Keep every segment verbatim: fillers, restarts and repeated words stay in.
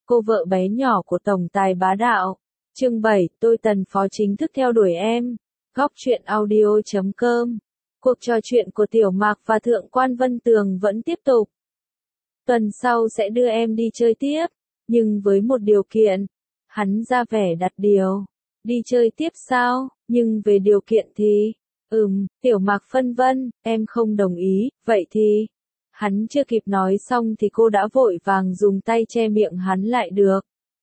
cô vợ bé nhỏ của tổng tài bá đạo. Chương bảy, tôi Tần Phó chính thức theo đuổi em. Góc truyện audio chấm com. Cuộc trò chuyện của Tiểu Mạc và Thượng quan Vân Tường vẫn tiếp tục. Tuần sau sẽ đưa em đi chơi tiếp, nhưng với một điều kiện. Hắn ra vẻ đặt điều. Đi chơi tiếp sao, nhưng về điều kiện thì... Ừm, Tiểu Mạc phân vân, em không đồng ý, vậy thì... Hắn chưa kịp nói xong thì cô đã vội vàng dùng tay che miệng hắn lại được.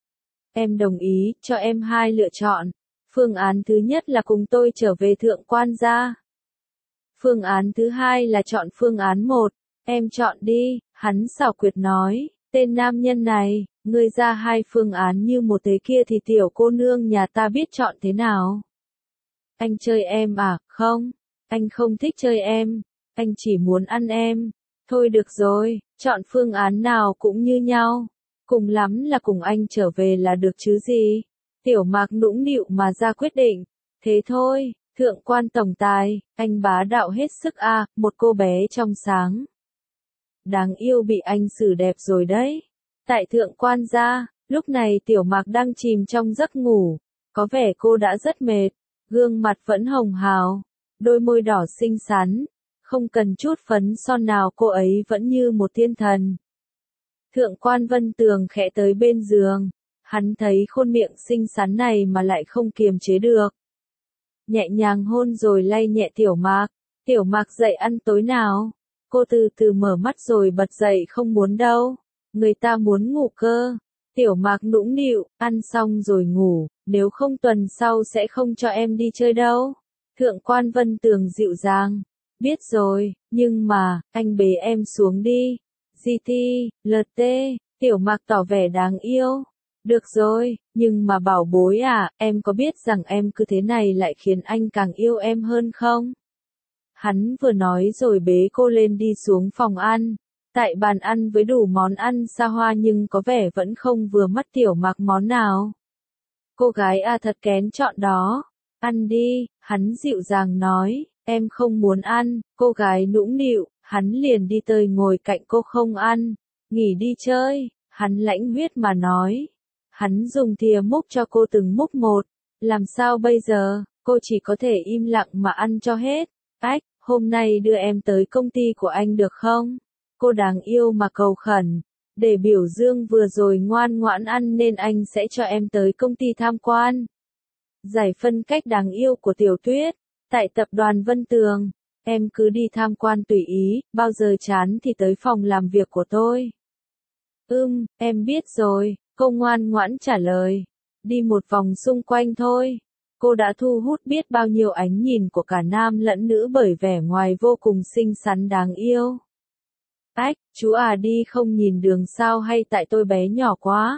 Em đồng ý, cho em hai lựa chọn. Phương án thứ nhất là cùng tôi trở về Thượng quan gia. Phương án thứ hai là chọn phương án một. Em chọn đi, hắn xảo quyệt nói. Tên nam nhân này, ngươi ra hai phương án như một thế kia thì tiểu cô nương nhà ta biết chọn thế nào. Anh chơi em à, không, anh không thích chơi em, anh chỉ muốn ăn em. Thôi được rồi, chọn phương án nào cũng như nhau. Cùng lắm là cùng anh trở về là được chứ gì. Tiểu Mạc nũng nịu mà ra quyết định. Thế thôi, Thượng quan tổng tài, anh bá đạo hết sức a, à, một cô bé trong sáng. Đáng yêu bị anh xử đẹp rồi đấy. Tại Thượng quan gia, lúc này Tiểu Mạc đang chìm trong giấc ngủ. Có vẻ cô đã rất mệt, gương mặt vẫn hồng hào, đôi môi đỏ xinh xắn. Không cần chút phấn son nào cô ấy vẫn như một thiên thần. Thượng quan Vân Tường khẽ tới bên giường. Hắn thấy khuôn miệng xinh xắn này mà lại không kiềm chế được. Nhẹ nhàng hôn rồi lay nhẹ Tiểu Mạc. Tiểu Mạc dậy ăn tối nào? Cô từ từ mở mắt rồi bật dậy không muốn đâu. Người ta muốn ngủ cơ. Tiểu Mạc nũng nịu, ăn xong rồi ngủ, nếu không tuần sau sẽ không cho em đi chơi đâu. Thượng quan Vân Tường dịu dàng. Biết rồi, nhưng mà, anh bế em xuống đi. giê tê, lờ tê, Tiểu Mạc tỏ vẻ đáng yêu. Được rồi, nhưng mà bảo bối à, em có biết rằng em cứ thế này lại khiến anh càng yêu em hơn không? Hắn vừa nói rồi bế cô lên đi xuống phòng ăn. Tại bàn ăn với đủ món ăn xa hoa nhưng có vẻ vẫn không vừa mắt Tiểu Mạc món nào. Cô gái à thật kén chọn đó. Ăn đi, hắn dịu dàng nói. Em không muốn ăn, cô gái nũng nịu, hắn liền đi tới ngồi cạnh cô không ăn. Nghỉ đi chơi, hắn lãnh huyết mà nói. Hắn dùng thìa múc cho cô từng múc một. Làm sao bây giờ, cô chỉ có thể im lặng mà ăn cho hết. Ách, hôm nay đưa em tới công ty của anh được không? Cô đáng yêu mà cầu khẩn. Để biểu dương vừa rồi ngoan ngoãn ăn nên anh sẽ cho em tới công ty tham quan. Giải phân cách đáng yêu của Tiểu Tuyết. Tại tập đoàn Vân Tường, em cứ đi tham quan tùy ý, bao giờ chán thì tới phòng làm việc của tôi. Ừm, em biết rồi, cô ngoan ngoãn trả lời. Đi một vòng xung quanh thôi. Cô đã thu hút biết bao nhiêu ánh nhìn của cả nam lẫn nữ bởi vẻ ngoài vô cùng xinh xắn đáng yêu. Ách, chú à đi không nhìn đường sao hay tại tôi bé nhỏ quá?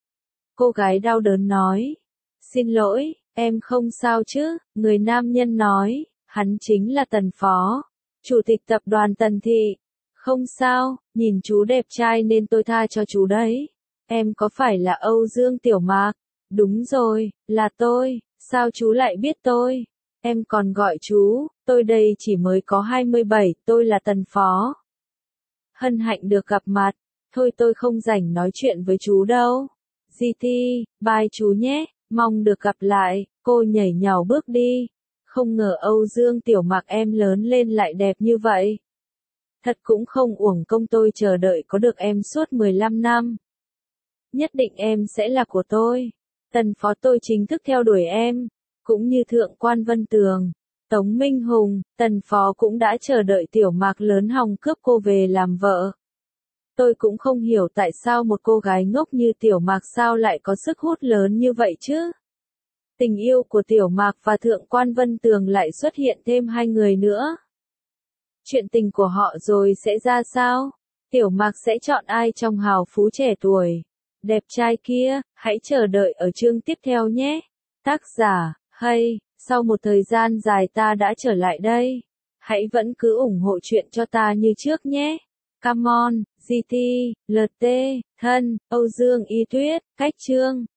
Cô gái đau đớn nói. Xin lỗi. Em không sao chứ, người nam nhân nói, hắn chính là Tần Phó, chủ tịch tập đoàn Tần Thị. Không sao, nhìn chú đẹp trai nên tôi tha cho chú đấy. Em có phải là Âu Dương Tiểu Mạc? Đúng rồi, là tôi, sao chú lại biết tôi? Em còn gọi chú, tôi đây chỉ mới có hai mươi bảy, tôi là Tần Phó. Hân hạnh được gặp mặt, thôi tôi không rảnh nói chuyện với chú đâu. giê tê, bye chú nhé. Mong được gặp lại, cô nhảy nhào bước đi. Không ngờ Âu Dương Tiểu Mạc em lớn lên lại đẹp như vậy. Thật cũng không uổng công tôi chờ đợi có được em suốt mười lăm năm. Nhất định em sẽ là của tôi. Tần Phó tôi chính thức theo đuổi em. Cũng như Thượng quan Vân Tường, Tống Minh Hùng, Tần Phó cũng đã chờ đợi Tiểu Mạc lớn hòng cướp cô về làm vợ. Tôi cũng không hiểu tại sao một cô gái ngốc như Tiểu Mạc sao lại có sức hút lớn như vậy chứ. Tình yêu của Tiểu Mạc và Thượng quan Vân Tường lại xuất hiện thêm hai người nữa. Chuyện tình của họ rồi sẽ ra sao? Tiểu Mạc sẽ chọn ai trong hào phú trẻ tuổi, đẹp trai kia? Hãy chờ đợi ở chương tiếp theo nhé. Tác giả, hay, sau một thời gian dài ta đã trở lại đây. Hãy vẫn cứ ủng hộ chuyện cho ta như trước nhé. Come on, giê tê, lờ tê, thân, Âu Dương Y Tuyết, cách chương.